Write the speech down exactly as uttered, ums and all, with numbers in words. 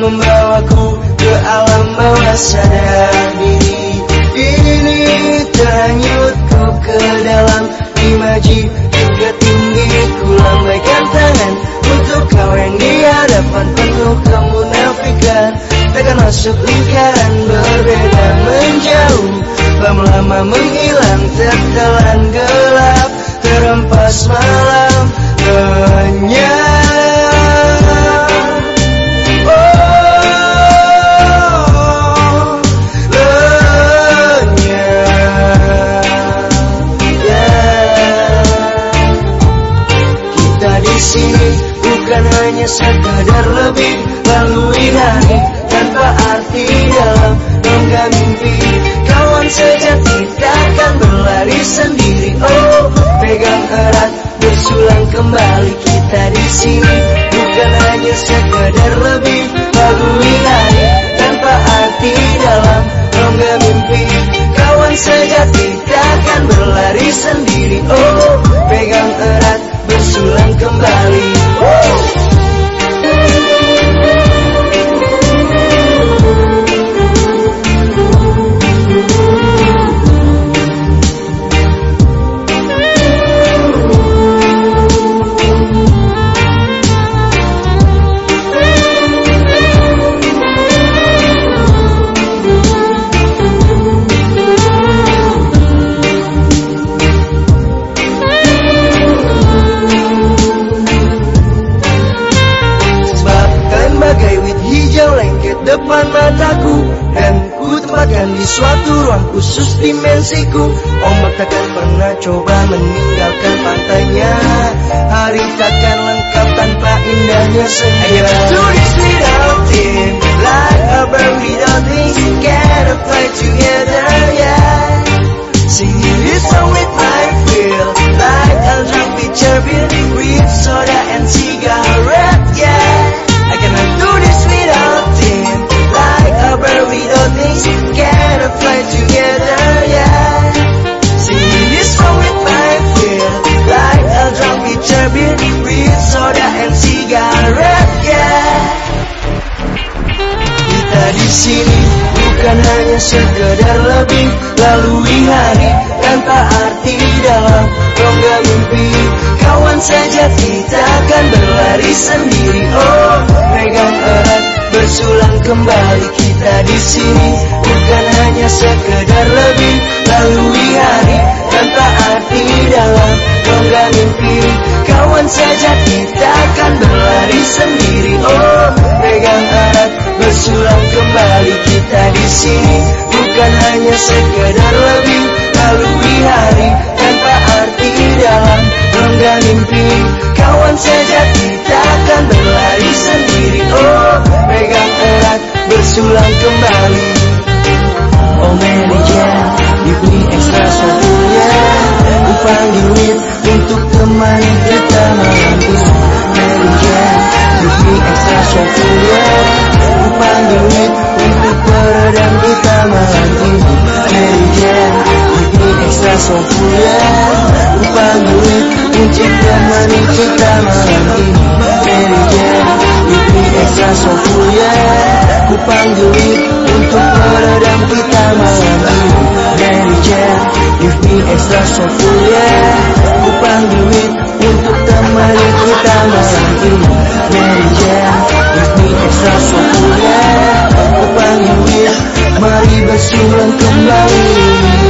membawaku ke alam bawah sadar diri. Ini terhanyutku ke dalam imaji hingga tinggi. Ku lambaikan tangan untuk kau yang di hadapan, penuh kemunafikan. Takkan masuk lingkaran berbeda, menjauh lama-lama menghilang, tertelan gelap, terempas malam lenyap. Bukan hanya sekadar lebih, lalui hari tanpa arti dalam rongga mimpi. Kawan sejati takkan berlari sendiri. Oh, pegang erat, bersulang kembali kita di sini. Bukan hanya sekadar lebih, lalui hari tanpa arti dalam rongga mimpi. Kawan sejati takkan berlari sendiri. Oh, pegang erat, bersulang kembali. Depan mataku, dan ku tempatkan di suatu ruang khusus dimensiku. Ombak takkan pernah coba meninggalkan pantainya. Hari takkan lengkap tanpa indahnya senja. I get to this without him, like a bird without wings. Can't fly together, yeah. Singing this song with my feel, like a drunk pitcher beer with soda and cigarette, yeah. I cannot do this without him, like a bird without wings. Cannot fly together, yeah. Singing this song with my feel, like a drunk pitcher beer with soda and cigarette, yeah. Kita di sini bukan hanya sekedar lebih, lalui hari tanpa arti dalam rongga mimpi. Kawan sejati takkan berlari sendiri. Oh, pegang erat, bersulang kembali kita di sini. Bukan hanya sekedar lebih, lalui hari tanpa arti dalam rongga mimpi. Kawan sejati takkan berlari sendiri. Oh, pegang erat, bersulang kembali kita di sini. Bukan hanya sekedar lebih, lalui hari tanpa arti dalam rongga mimpi. Kawan sejati takkan berlari sendiri. Oh, pegang erat, bersulang kembali. Oh manajer, give me extra softnya. Ku panggil duit untuk temani kita malam ini. Manajer, give me extra softnya. Ku panggil duit untuk peredam kita malam ini. Manajer, give me extra softnya. Ku panggil duit untuk temani kita malam ini. Manajer, give me extra softnya. Ku panggil duit untuk peredam kita malam ini. Manajer, give me extra softnya. Ku panggil duit untuk temani kita malam ini. Manajer, give me extra softnya. Ku panggil duit, mari bersulang kembali.